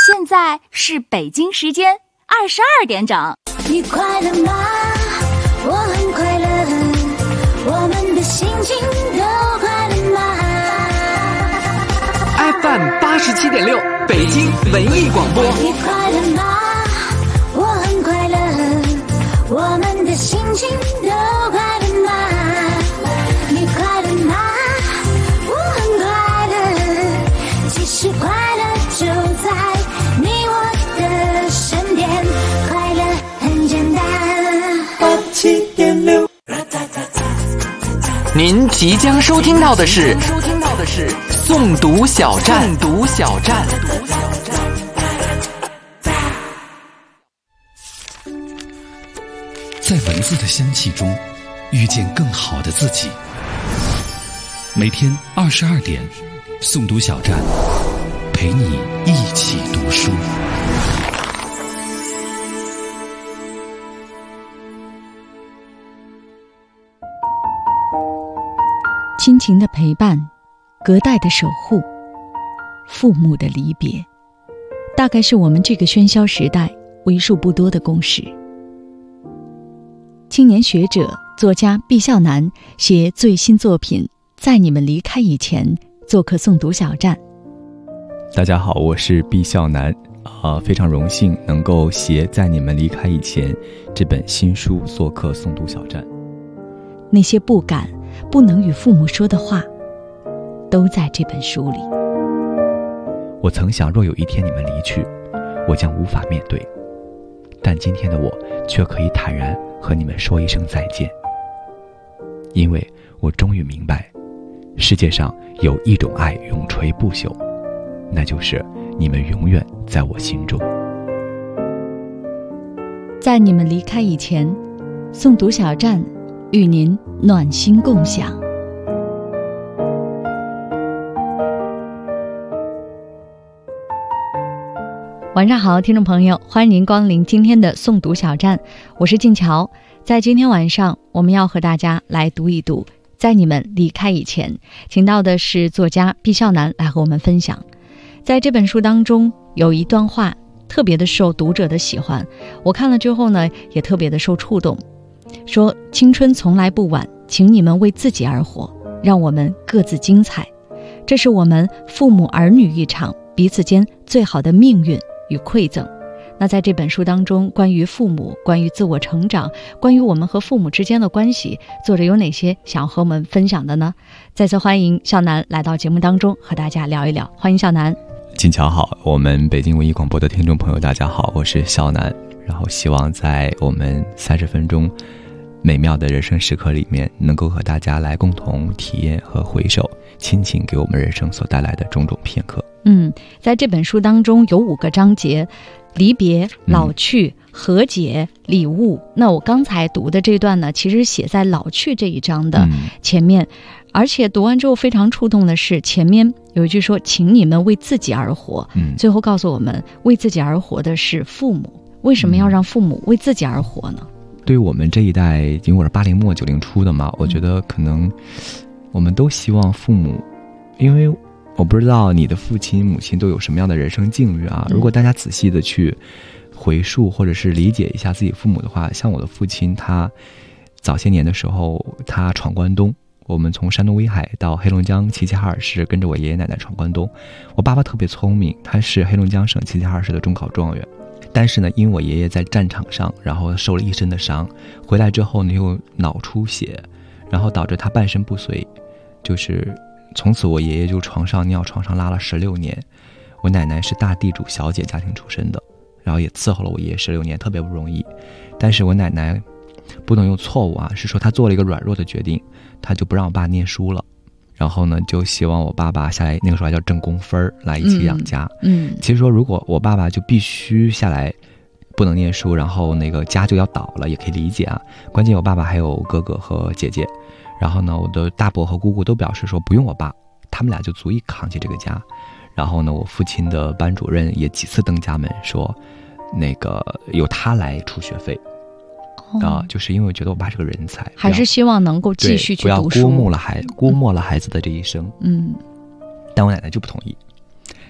现在是北京时间22点整。 你快乐吗？我很快乐，我们的心情都快乐吗？ FM 87.6北京文艺广播。 你快乐吗？我很快乐，我们的心情都快乐吗？你快乐吗？我很快乐，其实快乐就在你我的身边，快乐很简单。87.6。 您即将收听到的是诵读小站。 在文字的香气中遇见更好的自己。每天22点，诵读小站陪你一起读书。 亲情的陪伴，隔代的守护，父母的离别，大概是我们这个喧嚣时代为数不多的共识。青年学者、作家毕孝南携最新作品《在你们离开以前》做客诵读小站。 大家好，我是毕孝南，非常荣幸能够携《在你们离开以前》这本新书做客诵读小站。 那些不敢、不能与父母说的话，都在这本书里。 我曾想，若有一天你们离去，我将无法面对，但今天的我却可以坦然和你们说一声再见，因为我终于明白，世界上有一种爱永垂不朽，那就是你们永远在我心中。 在你们离开以前，诵读小站与您暖心共享。晚上好，听众朋友，欢迎您光临今天的诵读小站，我是静乔。在今天晚上，我们要和大家来读一读《在你们离开以前》，请到的是作家毕孝南来和我们分享。在这本书当中，有一段话特别的受读者的喜欢，我看了之后呢，也特别的受触动。说青春从来不晚，请你们为自己而活，让我们各自精彩。这是我们父母儿女一场彼此间最好的命运与馈赠。那在这本书当中，关于父母，关于自我成长，关于我们和父母之间的关系，作者有哪些想要和我们分享的呢？再次欢迎孝南来到节目当中和大家聊一聊。欢迎孝南。 静乔好，我们北京文艺广播的听众朋友大家好，我是孝南。然后希望在我们30分钟美妙的人生时刻里面，能够和大家来共同体验和回首亲情给我们人生所带来的种种片刻。 在这本书当中有5个章节：离别、老去、和解、礼物。那我刚才读的这段呢，其实写在老去这一章的前面，而且读完之后非常触动的是，前面有一句说请你们为自己而活，最后告诉我们为自己而活的是父母。为什么要让父母为自己而活呢？ 对于我们这一代，因为我是80末90初的嘛，我觉得可能我们都希望父母，因为我不知道你的父亲母亲都有什么样的人生境遇啊。如果大家仔细的去回溯或者是理解一下自己父母的话，像我的父亲，他早些年的时候他闯关东，我们从山东威海到黑龙江齐齐哈尔市跟着我爷爷奶奶闯关东。我爸爸特别聪明，他是黑龙江省齐齐哈尔市的中考状元，但是呢，因为我爷爷在战场上，然后受了一身的伤，回来之后呢又脑出血，然后导致他半身不遂，就是从此我爷爷就床上尿床上拉了16年。我奶奶是大地主小姐家庭出身的，然后也伺候了我爷爷16年，特别不容易。但是我奶奶不能用错误啊，是说她做了一个软弱的决定，她就不让我爸念书了，然后呢就希望我爸爸下来，那个时候还叫挣工分来一起养家。其实说如果我爸爸就必须下来不能念书，然后那个家就要倒了，也可以理解啊。关键我爸爸还有哥哥和姐姐，然后呢我的大伯和姑姑都表示说不用我爸，他们俩就足以扛起这个家。然后呢我父亲的班主任也几次登家门说那个由他来出学费，就是因为我觉得我爸是个人才， 还是希望能够继续去读书， 不要估摸了孩子的这一生。但我奶奶就不同意，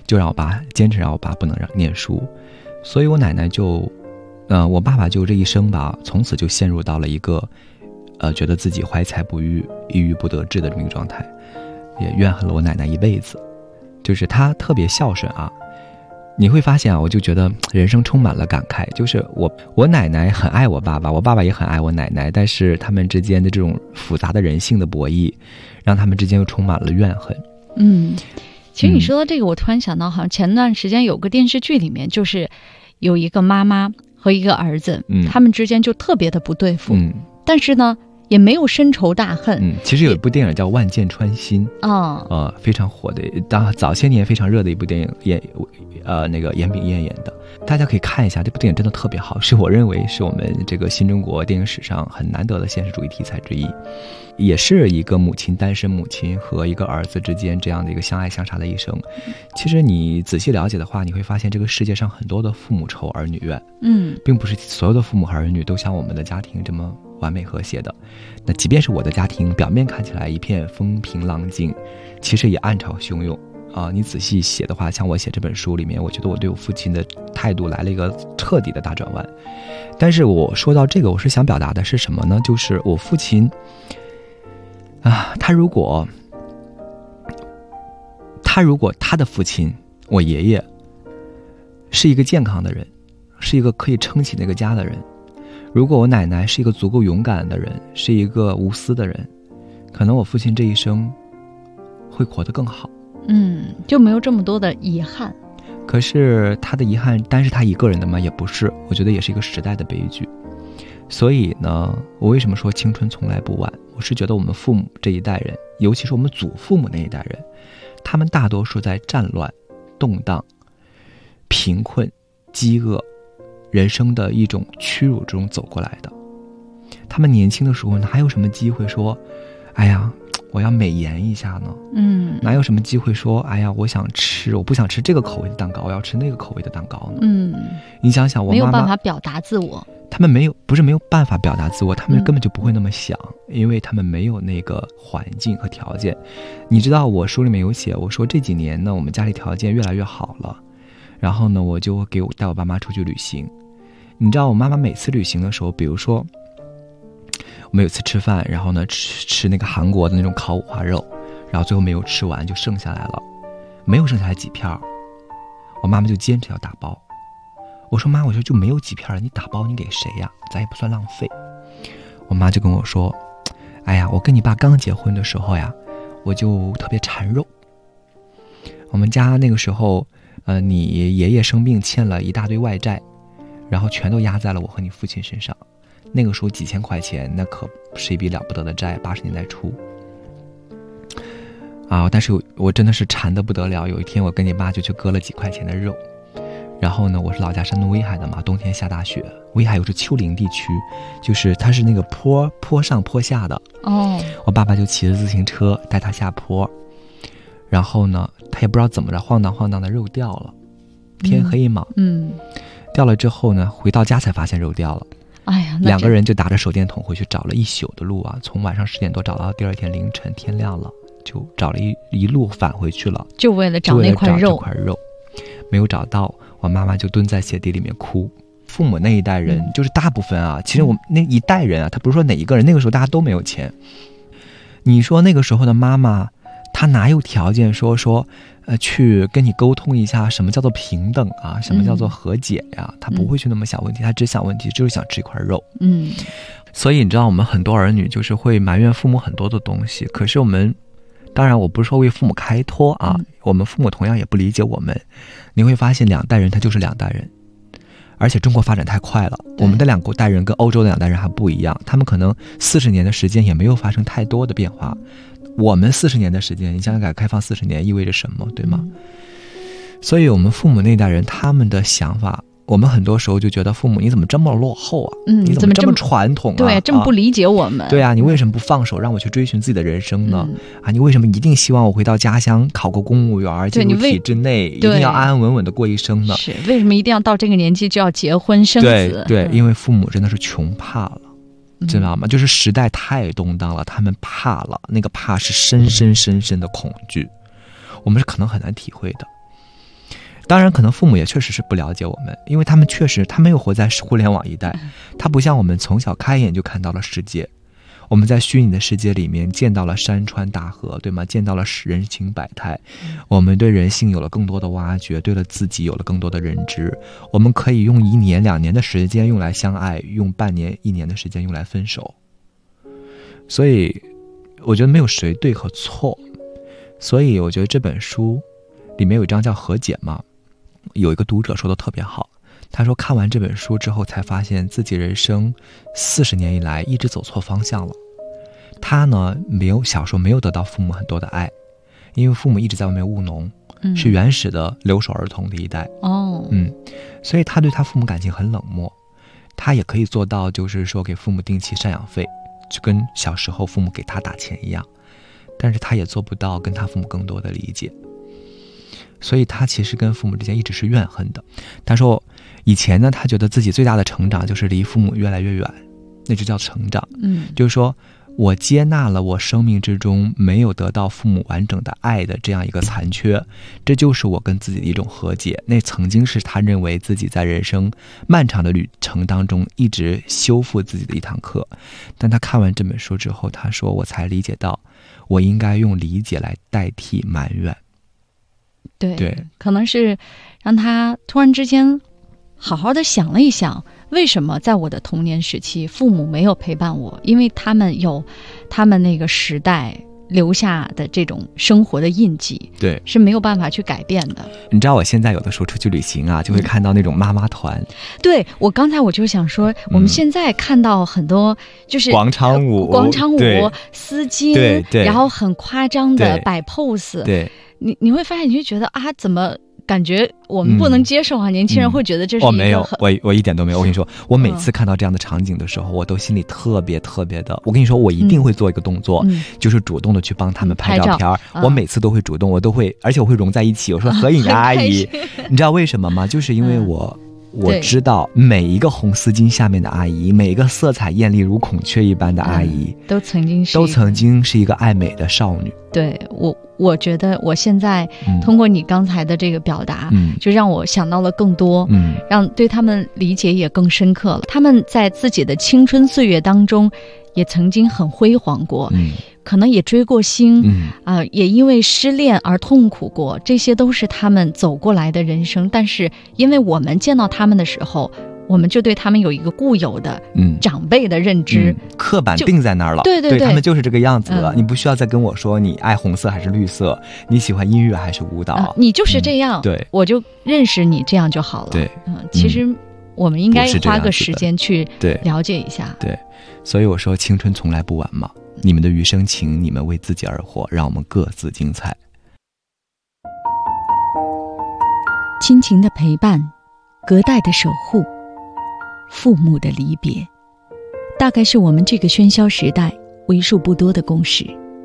就让我爸坚持让我爸不能让念书，所以我奶奶就，我爸爸就这一生吧，从此就陷入到了一个，觉得自己怀才不遇、郁郁不得志的这么一个状态，也怨恨了我奶奶一辈子。就是他特别孝顺啊，你会发现啊，我就觉得人生充满了感慨。就是我奶奶很爱我爸爸，我爸爸也很爱我奶奶，但是他们之间的这种复杂的人性的博弈，让他们之间又充满了怨恨。 其实你说到这个，我突然想到，好像前段时间有个电视剧里面，就是有一个妈妈和一个儿子，他们之间就特别的不对付，但是呢也没有深仇大恨。 其实有一部电影叫《万箭穿心》，非常火的，早些年非常热的一部电影，那个严炳彦演的，大家可以看一下，这部电影真的特别好，是我认为是我们这个新中国电影史上很难得的现实主义题材之一，也是一个单身母亲和一个儿子之间这样的一个相爱相杀的一生。其实你仔细了解的话，你会发现这个世界上很多的父母仇儿女怨，并不是所有的父母和儿女都像我们的家庭这么完美和谐的。那即便是我的家庭表面看起来一片风平浪静，其实也暗潮汹涌啊！你仔细写的话，像我写这本书里面，我觉得我对我父亲的态度来了一个彻底的大转弯。但是我说到这个，我是想表达的是什么呢？就是我父亲啊，他如果他的父亲我爷爷是一个健康的人，是一个可以撑起那个家的人，如果我奶奶是一个足够勇敢的人，是一个无私的人，可能我父亲这一生会活得更好。 就没有这么多的遗憾。 可是他的遗憾单是他一个人的吗？也不是，我觉得也是一个时代的悲剧。所以呢，我为什么说青春从来不晚？我是觉得我们父母这一代人，尤其是我们祖父母那一代人，他们大多数在战乱、动荡、贫困、饥饿、人生的一种屈辱中走过来的。他们年轻的时候哪有什么机会说，哎呀，我要美颜一下呢？哪有什么机会说，哎呀，我不想吃这个口味的蛋糕，我要吃那个口味的蛋糕呢？你想想，我妈妈没有办法表达自我。 他们不是没有办法表达自我，他们根本就不会那么想，因为他们没有那个环境和条件。你知道我书里面有写，我说这几年呢，我们家里条件越来越好了，然后呢，我就带我爸妈出去旅行。你知道我妈妈每次旅行的时候，比如说我们有次吃饭，然后呢吃那个韩国的那种烤五花肉，然后最后没有吃完就剩下来了，没有剩下来几片，我妈妈就坚持要打包。我说妈，我说就没有几片了，你打包你给谁呀？咱也不算浪费。我妈就跟我说，哎呀，我跟你爸刚结婚的时候呀，我就特别馋肉。我们家那个时候你爷爷生病欠了一大堆外债，然后全都压在了我和你父亲身上。那个时候几千块钱，那可是一笔了不得的债，80年代初啊！但是我真的是馋得不得了。有一天我跟你爸就去割了几块钱的肉，然后呢，我是老家山东威海的嘛，冬天下大雪，威海又是丘陵地区，就是它是那个坡上坡下的。我爸爸就骑着自行车带他下坡，然后呢，他也不知道怎么着，晃荡晃荡的肉掉了，天黑嘛，掉了之后呢，回到家才发现肉掉了。 哎呀， 两个人就打着手电筒回去找了一宿的路啊，从晚上10点多找到第二天凌晨，天亮了就找了一路返回去了， 就为了找那块肉。 这块肉没有找到，我妈妈就蹲在鞋底里面哭。父母那一代人，就是大部分啊，其实我们那一代人啊，他不是说哪一个人，那个时候大家都没有钱。你说那个时候的妈妈，她哪有条件说去跟你沟通一下什么叫做平等啊，什么叫做和解呀？她不会去那么想问题，她只想问题就是想吃一块肉。所以你知道我们很多儿女就是会埋怨父母很多的东西，可是我们当然我不是说为父母开脱啊，我们父母同样也不理解我们。你会发现两代人他就是两代人，而且中国发展太快了，我们的两代人跟欧洲的两代人还不一样，他们可能40年的时间也没有发生太多的变化。我们40年的时间，你想想改革开放40年意味着什么，对吗？所以我们父母那代人他们的想法，我们很多时候就觉得父母你怎么这么落后啊？你怎么这么传统啊？ 对，这么不理解我们。 对啊，你为什么不放手让我去追寻自己的人生呢？你为什么一定希望我回到家乡考个公务员，进入体制内，一定要安安稳稳的过一生呢？ 是为什么一定要到这个年纪就要结婚生子？ 对，因为父母真的是穷怕了。知道吗？就是时代太动荡了，他们怕了，那个怕是深深的恐惧，我们是可能很难体会的。 当然可能父母也确实是不了解我们，因为他没有活在互联网一代，他不像我们从小开眼就看到了世界，我们在虚拟的世界里面见到了山川大河，对吗？见到了人情百态，我们对人性有了更多的挖掘，对了自己有了更多的认知。我们可以用1年2年的时间用来相爱，用半年1年的时间用来分手。所以我觉得没有谁对和错，所以我觉得这本书里面有一章叫和解嘛，有一个读者说的特别好，他说看完这本书之后才发现自己人生40年以来一直走错方向了。他呢小时候没有得到父母很多的爱，因为父母一直在外面务农，是原始的留守儿童的一代所以他对他父母感情很冷漠。他也可以做到就是说给父母定期赡养费，就跟小时候父母给他打钱一样，但是他也做不到跟他父母更多的理解，所以他其实跟父母之间一直是怨恨的。他说以前呢，他觉得自己最大的成长就是离父母越来越远，那就叫成长。就是说我接纳了我生命之中没有得到父母完整的爱的这样一个残缺，这就是我跟自己的一种和解。那曾经是他认为自己在人生漫长的旅程当中一直修复自己的一堂课。但他看完这本书之后，他说我才理解到我应该用理解来代替埋怨。 对，可能是让他突然之间好好的想了一想，为什么在我的童年时期父母没有陪伴我，因为他们有他们那个时代留下的这种生活的印记， 对， 是没有办法去改变的。 你知道我现在有的时候出去旅行啊，就会看到那种妈妈团。 对，我刚才我就想说，我们现在看到很多就是广场舞丝巾， 对， 然后很夸张的摆 pose， 对， 你会发现，你就觉得啊，怎么感觉我们不能接受啊？年轻人会觉得这是一个没有，我一点都没有。我跟你说，我每次看到这样的场景的时候，我都心里特别的。我跟你说，我一定会做一个动作，就是主动的去帮他们拍照片。我每次都会主动，而且我会融在一起。我说合影阿姨，你知道为什么吗？就是因为我知道每一个红丝巾下面的阿姨，每一个色彩艳丽如孔雀一般的阿姨， 都曾经是一个爱美的少女。 对，我觉得我现在通过你刚才的这个表达，就让我想到了更多，让对他们理解也更深刻了。他们在自己的青春岁月当中也曾经很辉煌过，可能也追过星，也因为失恋而痛苦过，这些都是他们走过来的人生。但是因为我们见到他们的时候，我们就对他们有一个固有的长辈的认知， 刻板定在那儿了。 对， 他们就是这个样子了。你不需要再跟我说你爱红色还是绿色，你喜欢音乐还是舞蹈， 你就是这样， 对， 我就认识你，这样就好了。 对， 其实我们应该花个时间去了解一下。 对，所以我说青春从来不晚嘛，你们的余生请你们为自己而活，让我们各自精彩。 亲情的陪伴，隔代的守护，父母的离别，大概是我们这个喧嚣时代为数不多的共识。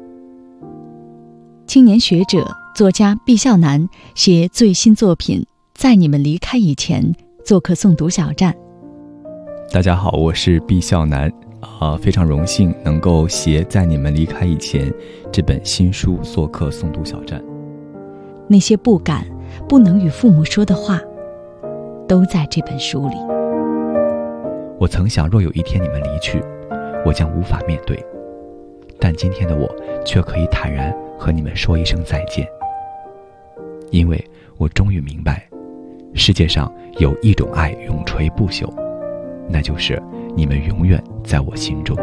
青年学者作家毕孝南携最新作品《在你们离开以前》做客诵读小站。 大家好，我是毕孝南，非常荣幸能够携《在你们离开以前》这本新书做客诵读小站。 那些不敢不能与父母说的话，都在这本书里。 我曾想，若有一天你们离去，我将无法面对，但今天的我却可以坦然和你们说一声再见，因为我终于明白，世界上有一种爱永垂不朽，那就是你们永远在我心中。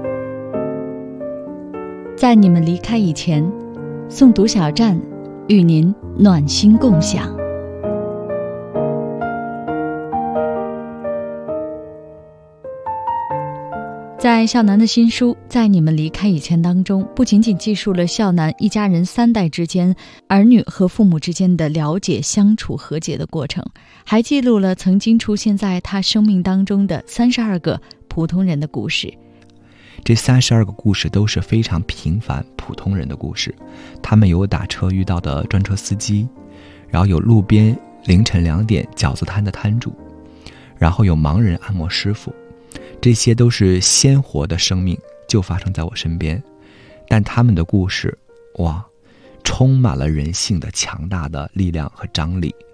在你们离开以前，诵读小站与您暖心共享。在孝南的新书《在你们离开以前》当中，不仅仅记述了孝南一家人3代之间儿女和父母之间的了解、相处、和解的过程，还记录了曾经出现在他生命当中的32个普通人的故事。 这32个故事都是非常平凡普通人的故事，他们有打车遇到的专车司机，然后有路边凌晨2点饺子摊的摊主，然后有盲人按摩师傅，这些都是鲜活的生命，就发生在我身边。但他们的故事，充满了人性的强大的力量和张力。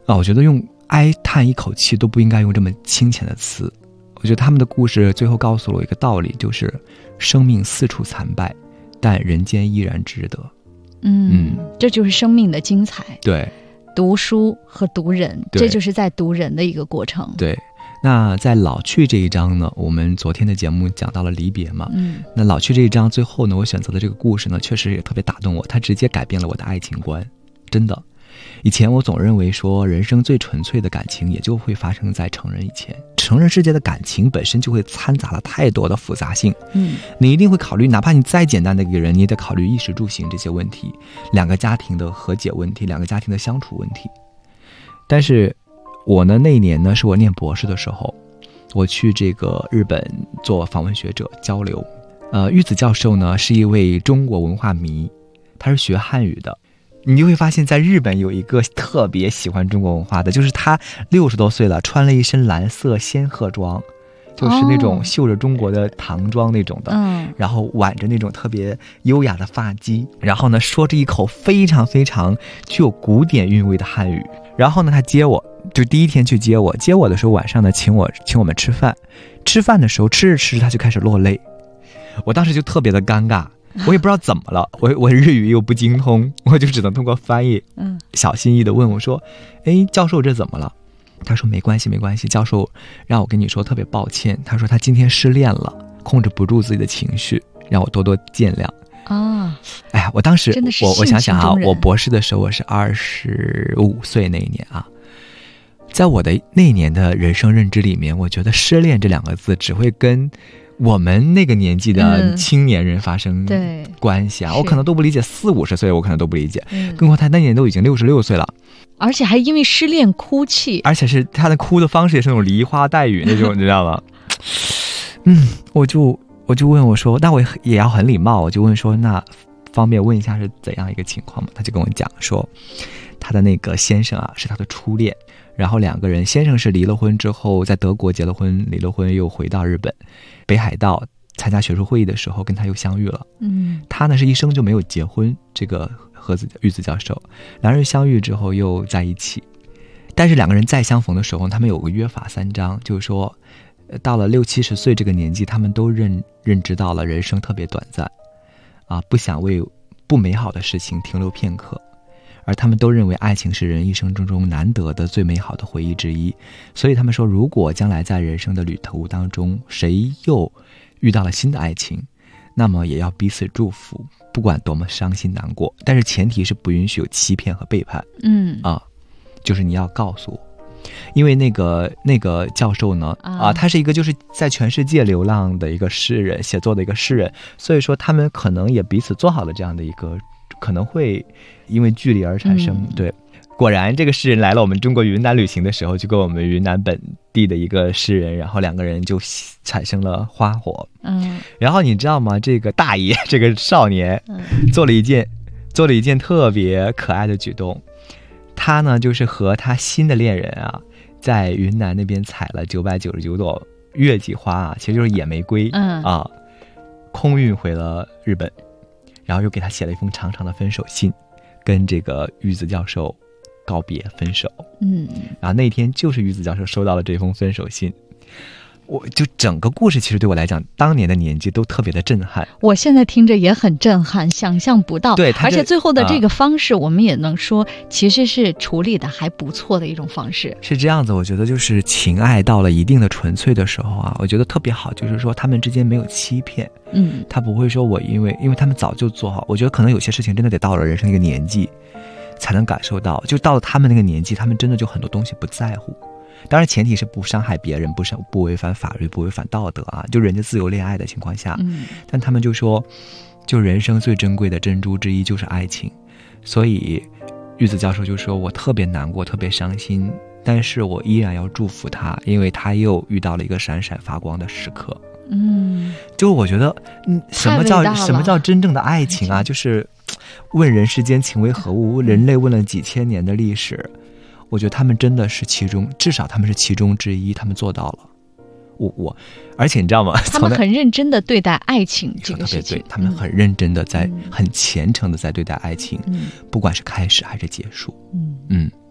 我觉得用哀叹一口气都不应该用这么清浅的词。我觉得他们的故事最后告诉了我一个道理，就是生命四处残败，但人间依然值得。 这就是生命的精彩。 对， 读书和读人，这就是在读人的一个过程。 对，那在老去这一章呢，我们昨天的节目讲到了离别嘛，那老去这一章最后呢，我选择的这个故事呢，确实也特别打动我，它直接改变了我的爱情观，真的。以前我总认为说人生最纯粹的感情也就会发生在成人以前，成人世界的感情本身就会掺杂了太多的复杂性，你一定会考虑，哪怕你再简单的一个人，你也得考虑衣食住行这些问题，两个家庭的和解问题，两个家庭的相处问题。但是我呢，那一年呢是我念博士的时候，我去这个日本做访问学者交流，玉子教授呢是一位中国文化迷，他是学汉语的。你就会发现在日本有一个特别喜欢中国文化的，就是他60多岁了，穿了一身蓝色仙鹤装，就是那种绣着中国的唐装那种的，然后挽着那种特别优雅的发髻，然后呢说着一口非常非常具有古典韵味的汉语。然后呢他接我，就第一天去接我的时候，晚上呢请我们吃饭，吃饭的时候吃着吃着他就开始落泪，我当时就特别的尴尬，我也不知道怎么了，我日语又不精通，我就只能通过翻译，小心翼翼的问我说，教授这怎么了？他说没关系，教授让我跟你说特别抱歉，他说他今天失恋了，控制不住自己的情绪，让我多多见谅。哎呀，我当时我想想啊，我博士的时候我是25岁那一年啊，在我的那一年的人生认知里面，我觉得失恋这2个字只会跟我们那个年纪的青年人发生关系啊，我可能都不理解，40-50岁我可能都不理解，更何况他那年都已经66岁了，而且还因为失恋哭泣， 而且是他的哭的方式也是那种梨花带雨那种，你知道吗？我就问我说，那我也要很礼貌，我就问说，那方便问一下是怎样一个情况吗？他就跟我讲说，他的那个先生啊是他的初恋，然后2个人，先生是离了婚之后在德国结了婚，离了婚又回到日本北海道参加学术会议的时候跟他又相遇了。他呢是一生就没有结婚，这个玉子教授，2人相遇之后又在一起，但是2个人再相逢的时候，他们有个约法3章，就是说到了60-70岁这个年纪，他们都认知到了人生特别短暂啊，不想为不美好的事情停留片刻，而他们都认为爱情是人一生中难得的最美好的回忆之一，所以他们说，如果将来在人生的旅途当中谁又遇到了新的爱情，那么也要彼此祝福，不管多么伤心难过，但是前提是不允许有欺骗和背叛。就是你要告诉我，因为那个教授呢他是一个就是在全世界流浪的一个诗人，写作的一个诗人，所以说他们可能也彼此做好了这样的一个，可能会因为距离而产生。对，果然这个诗人来了我们中国云南旅行的时候，就跟我们云南本地的一个诗人，然后2个人就产生了花火。然后你知道吗，这个大爷这个少年做了一件特别可爱的举动，他呢就是和他新的恋人啊在云南那边采了999朵月季花啊，其实就是野玫瑰空运回了日本，然后又给他写了一封长长的分手信，跟这个玉子教授告别分手。然后那天就是玉子教授收到了这封分手信，我就整个故事其实对我来讲，当年的年纪都特别的震撼。 我现在听着也很震撼，想象不到。 对， 而且最后的这个方式，我们也能说其实是处理的还不错的一种方式。 是这样子，我觉得就是情爱到了一定的纯粹的时候啊，我觉得特别好，就是说他们之间没有欺骗。他不会说我因为他们早就做好，我觉得可能有些事情真的得到了人生一个年纪才能感受到，就到了他们那个年纪，他们真的就很多东西不在乎。当然前提是不伤害别人，不违反法律，不违反道德啊，就人家自由恋爱的情况下。但他们就说，就人生最珍贵的珍珠之一就是爱情，所以玉子教授就说，我特别难过，特别伤心，但是我依然要祝福他，因为他又遇到了一个闪闪发光的时刻。就我觉得什么叫真正的爱情啊，就是问人世间情为何物，人类问了几千年的历史，我觉得他们真的是至少他们是其中之一，他们做到了。而且你知道吗？ 他们很认真的对待爱情这个事情， 对，他们很认真的很虔诚的在对待爱情，不管是开始还是结束。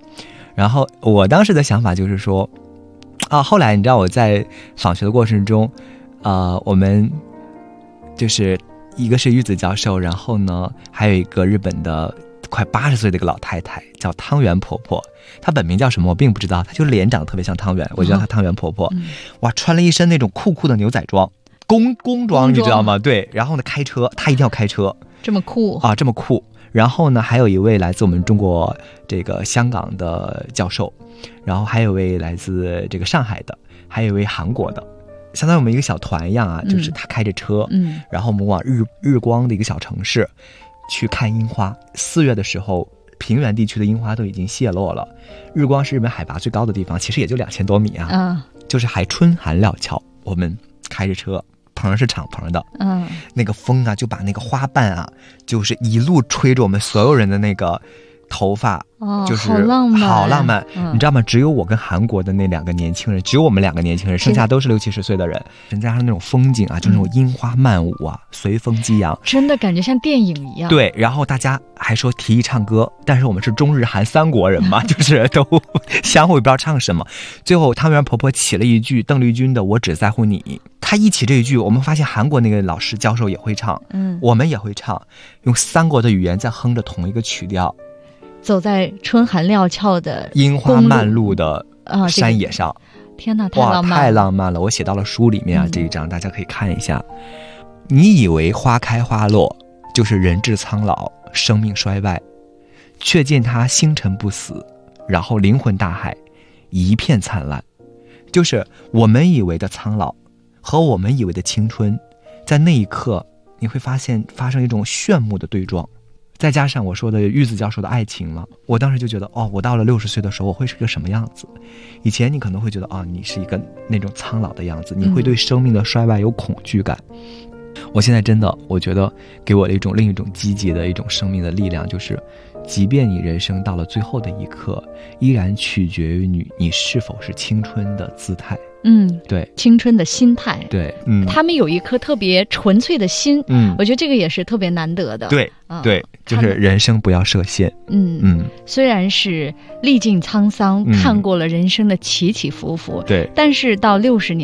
然后我当时的想法就是说，后来你知道我在访学的过程中，我们就是一个是玉子教授，然后呢还有一个日本的快80岁的一个老太太叫汤圆婆婆，她本名叫什么我并不知道，她就脸长得特别像汤圆，我就叫她汤圆婆婆。哇，穿了一身那种酷酷的牛仔装，工装你知道吗？对，然后呢开车，她一定要开车， 这么酷啊，这么酷。然后呢还有一位来自我们中国这个香港的教授，然后还有一位来自这个上海的，还有一位韩国的，相当于我们一个小团一样啊，就是他开着车，然后我们往日光的一个小城市去看樱花。4月的时候，平原地区的樱花都已经谢落了，日光是日本海拔最高的地方，其实也就2000多米啊，就是还春寒料峭，我们开着车，棚是敞篷的，那个风啊就把那个花瓣啊，就是一路吹着我们所有人的那个头发，就是好浪漫， 好浪漫，你知道吗？只有我跟韩国的那2个年轻人，只有我们2个年轻人，剩下都是60、70岁的人。再加上那种风景啊，就那种樱花漫舞啊，随风激扬， 真的感觉像电影一样。 对，然后大家还说提议唱歌，但是我们是中日韩3国人嘛，就是都相互不知道唱什么。最后汤圆婆婆起了一句邓丽君的《我只在乎你》，她一起这一句，我们发现韩国那个老师教授也会唱，我们也会唱，用3国的语言在哼着同一个曲调。 走在春寒料峭的樱花漫路的山野上， 天哪，太浪漫了！ 太浪漫了！我写到了书里面啊，这一章大家可以看一下。你以为花开花落就是人至苍老，生命衰败，却见它星辰不死，然后灵魂大海一片灿烂。就是我们以为的苍老和我们以为的青春，在那一刻你会发现发生一种炫目的对撞。再加上我说的玉子教授的爱情嘛，我当时就觉得我到了60岁的时候我会是个什么样子。以前你可能会觉得你是一个那种苍老的样子，你会对生命的衰败有恐惧感。我现在真的我觉得给我了另一种积极的一种生命的力量，就是即便你人生到了最后的一刻，依然取决于你是否是青春的姿态。对， 青春的心态。 对， 他们有一颗特别纯粹的心，我觉得这个也是特别难得的。 对，对，就是人生不要设限。 虽然是历尽沧桑，看过了人生的起起伏伏， 对， 但是到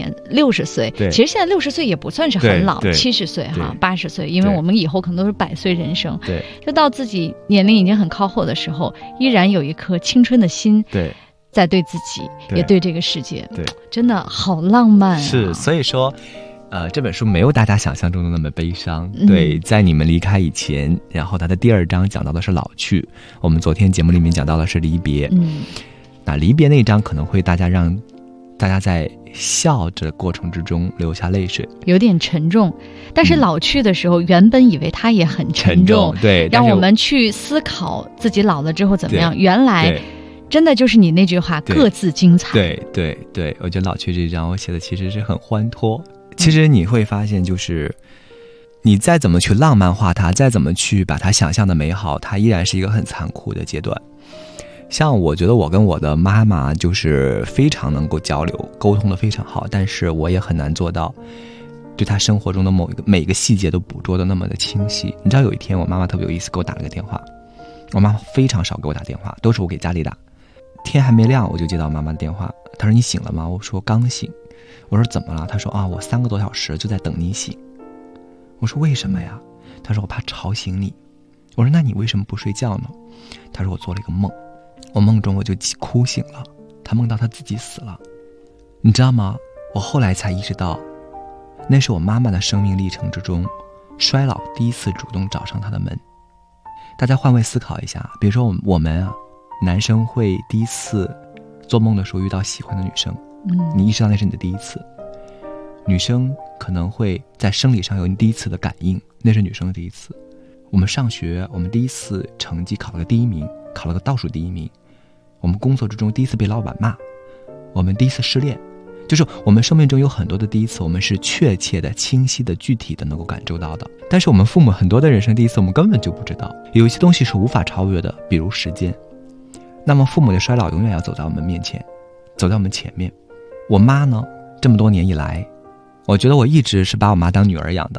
60岁， 对， 其实现在60岁也不算是很老，70岁80岁，因为我们以后可能都是100岁人生。 对， 就到自己年龄已经很靠后的时候，依然有一颗青春的心。 对。 在对自己，也对这个世界， 对， 真的好浪漫啊！ 是，所以说，这本书没有大家想象中的那么悲伤。对，在你们离开以前，然后它的第2章讲到的是老去，我们昨天节目里面讲到的是离别。那离别那一章可能会让大家在笑着过程之中流下泪水， 有点沉重。但是老去的时候，原本以为它也很沉重， 对， 让我们去思考自己老了之后怎么样。原来。真的就是你那句话，各自精彩。 对，我觉得老去这一章我写的其实是很欢脱。其实你会发现，就是你再怎么去浪漫化它，再怎么去把它想象的美好，它依然是一个很残酷的阶段。像我觉得我跟我的妈妈就是非常能够交流沟通的非常好，但是我也很难做到对她生活中的每一个细节都捕捉的那么的清晰。你知道有一天我妈妈特别有意思给我打了个电话，我妈妈非常少给我打电话，都是我给家里打。天还没亮我就接到妈妈的电话，她说你醒了吗？我说刚醒。我说怎么了？她说我3个多小时就在等你醒。我说为什么呀？她说我怕吵醒你。我说那你为什么不睡觉呢？她说我做了一个梦，我梦中我就哭醒了，她梦到她自己死了。你知道吗？我后来才意识到，那是我妈妈的生命历程之中衰老第一次主动找上她的门。大家换位思考一下，比如说我们男生会第一次做梦的时候遇到喜欢的女生，你意识到那是你的第一次。女生可能会在生理上有你第一次的感应，那是女生的第一次。我们上学，我们第一次成绩考了个第1名，考了个倒数第1名。我们工作之中第一次被老板骂，我们第一次失恋，就是我们生命中有很多的第一次，我们是确切的、清晰的、具体的能够感受到的。但是我们父母很多的人生第一次，我们根本就不知道。有一些东西是无法超越的，比如时间。那么父母的衰老永远要走在我们面前，走在我们前面。我妈呢，这么多年以来，我觉得我一直是把我妈当女儿养的。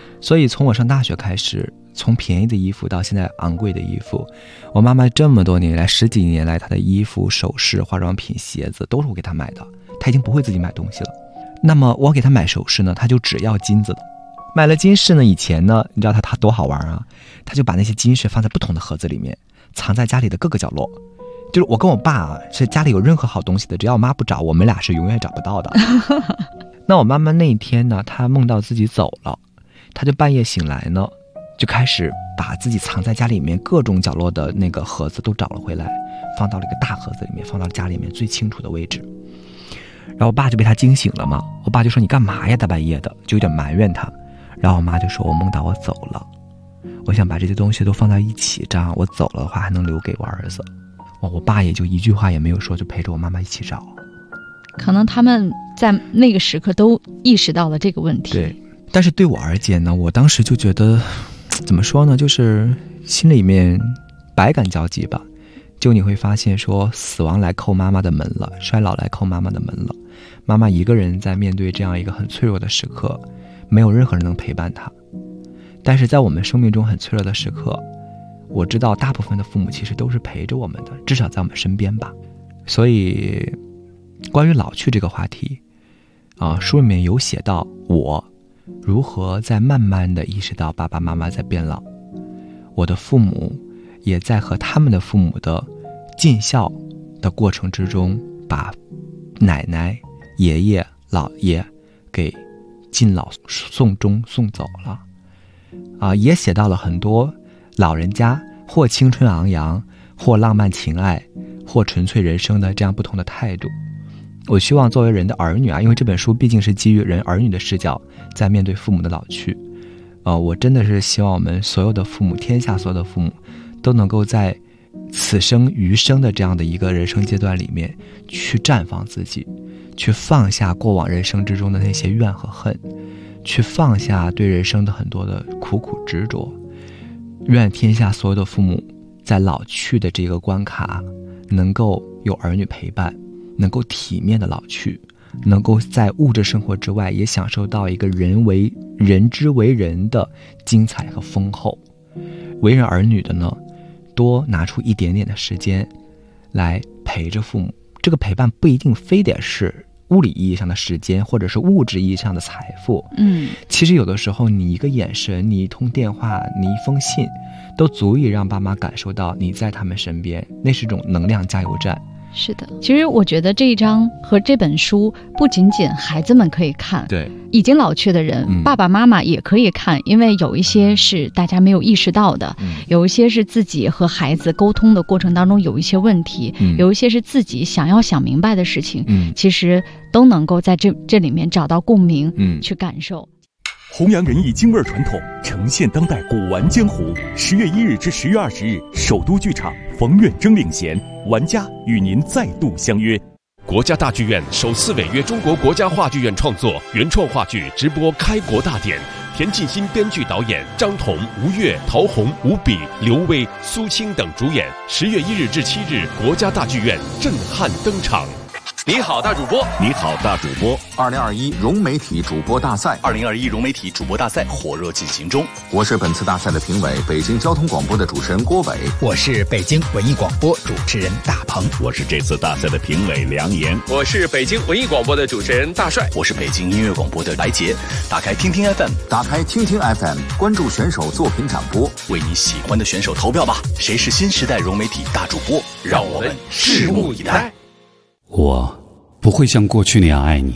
所以从我上大学开始，从便宜的衣服到现在昂贵的衣服，我妈妈这么多年来10几年来，她的衣服、首饰、化妆品、鞋子都是我给她买的。她已经不会自己买东西了。那么我给她买首饰呢，她就只要金子的。买了金饰呢，以前呢，你知道她多好玩啊？她就把那些金饰放在不同的盒子里面，藏在家里的各个角落。就是我跟我爸啊，是家里有任何好东西的，只要我妈不找，我们俩是永远找不到的。那我妈妈那一天呢，她梦到自己走了，她就半夜醒来呢，就开始把自己藏在家里面各种角落的那个盒子都找了回来，放到了一个大盒子里面，放到了家里面最清楚的位置。然后我爸就被她惊醒了嘛，我爸就说你干嘛呀，大半夜的，就有点埋怨她。然后我妈就说我梦到我走了，我想把这些东西都放在一起，这样我走了的话还能留给我儿子。我爸也就一句话也没有说，就陪着我妈妈一起找。 可能他们在那个时刻都意识到了这个问题。 对，但是对我而言呢，我当时就觉得怎么说呢，就是心里面百感交集吧。就你会发现说，死亡来叩妈妈的门了，衰老来叩妈妈的门了，妈妈一个人在面对这样一个很脆弱的时刻，没有任何人能陪伴她。但是在我们生命中很脆弱的时刻，我知道大部分的父母其实都是陪着我们的，至少在我们身边吧。所以关于老去这个话题书里面有写到我如何在慢慢的意识到爸爸妈妈在变老，我的父母也在和他们的父母的尽孝的过程之中，把奶奶、爷爷、姥爷给尽老送终送走了也写到了很多老人家或青春昂扬，或浪漫情爱，或纯粹人生的这样不同的态度。我希望作为人的儿女因为这本书毕竟是基于人儿女的视角在面对父母的老去我真的是希望我们所有的父母，天下所有的父母都能够在此生余生的这样的一个人生阶段里面去绽放自己，去放下过往人生之中的那些怨和恨，去放下对人生的很多的苦苦执着。愿天下所有的父母在老去的这个关卡能够有儿女陪伴，能够体面的老去，能够在物质生活之外也享受到一个人之为人的精彩和丰厚。为人儿女的呢，多拿出一点点的时间来陪着父母。这个陪伴不一定非得是物理意义上的时间，或者是物质意义上的财富。其实有的时候你一个眼神，你一通电话，你一封信，都足以让爸妈感受到你在他们身边，那是一种能量加油站。 是的，其实我觉得这一章和这本书不仅仅孩子们可以看， 对， 已经老去的人爸爸妈妈也可以看，因为有一些是大家没有意识到的有一些是自己和孩子沟通的过程当中有一些问题有一些是自己想明白的事情其实都能够在这里面找到共鸣去感受。 弘扬仁义京味传统，呈现当代古玩江湖。10月1日至10月20日，首都剧场，冯远征领衔，玩家与您再度相约。 国家大剧院首次违约中国国家话剧院创作原创话剧直播开国大典，田沁鑫编剧导演，张彤、吴越、陶虹、吴比、刘威、苏青等主演。10月1日至7日，国家大剧院震撼登场。 你好，大主播！ 你好，大主播 ！2021融媒体主播大赛 ，2021融媒体主播大赛火热进行中。 我是本次大赛的评委，北京交通广播的主持人郭伟。 我是北京文艺广播主持人大鹏。 我是这次大赛的评委梁岩。 我是北京文艺广播的主持人大帅。 我是北京音乐广播的白杰。打开听听 FM， 打开听听 FM， 关注选手作品展播， 为你喜欢的选手投票吧！谁是新时代融媒体大主播？让我们拭目以待。 我不会像过去那样爱你。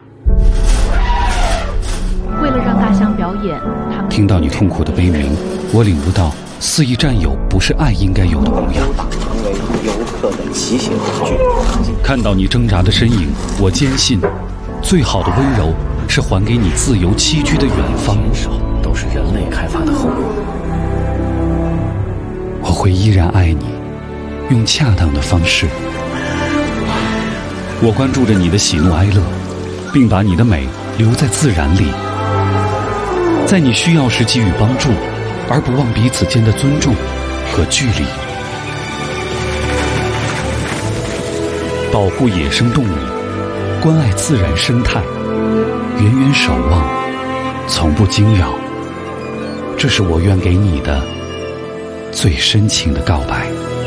为了让大象表演，他们听到你痛苦的悲鸣，我领悟到肆意占有不是爱应该有的模样。 成为游客的骑行道具。 看到你挣扎的身影，我坚信，最好的温柔是还给你自由栖居的远方。 都是人类开发的后果。 我会依然爱你，用恰当的方式。我关注着你的喜怒哀乐，并把你的美留在自然里，在你需要时给予帮助，而不忘彼此间的尊重和距离。保护野生动物，关爱自然生态，远远守望，从不惊扰， 这是我愿给你的最深情的告白。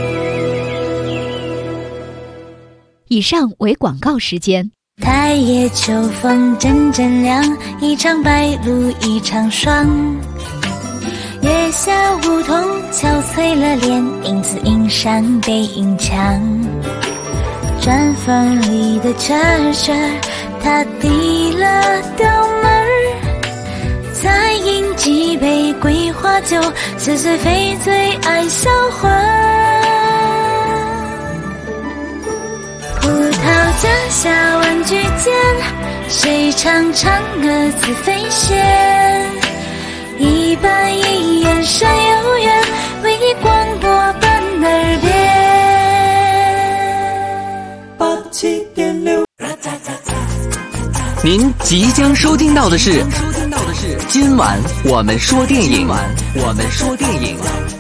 以上为广告时间。 太夜秋风阵阵凉，一场白露一场霜。月下梧桐憔悴了脸，影子映上背影墙。砖缝里的车车，他递了刀门儿，再饮几杯桂花酒，似是非醉爱销魂。葡萄架下玩具间，谁唱嫦娥自飞仙？一板一眼山有缘，为你广播奔耳边。87.6。 您即将收听到的是今晚我们说电影。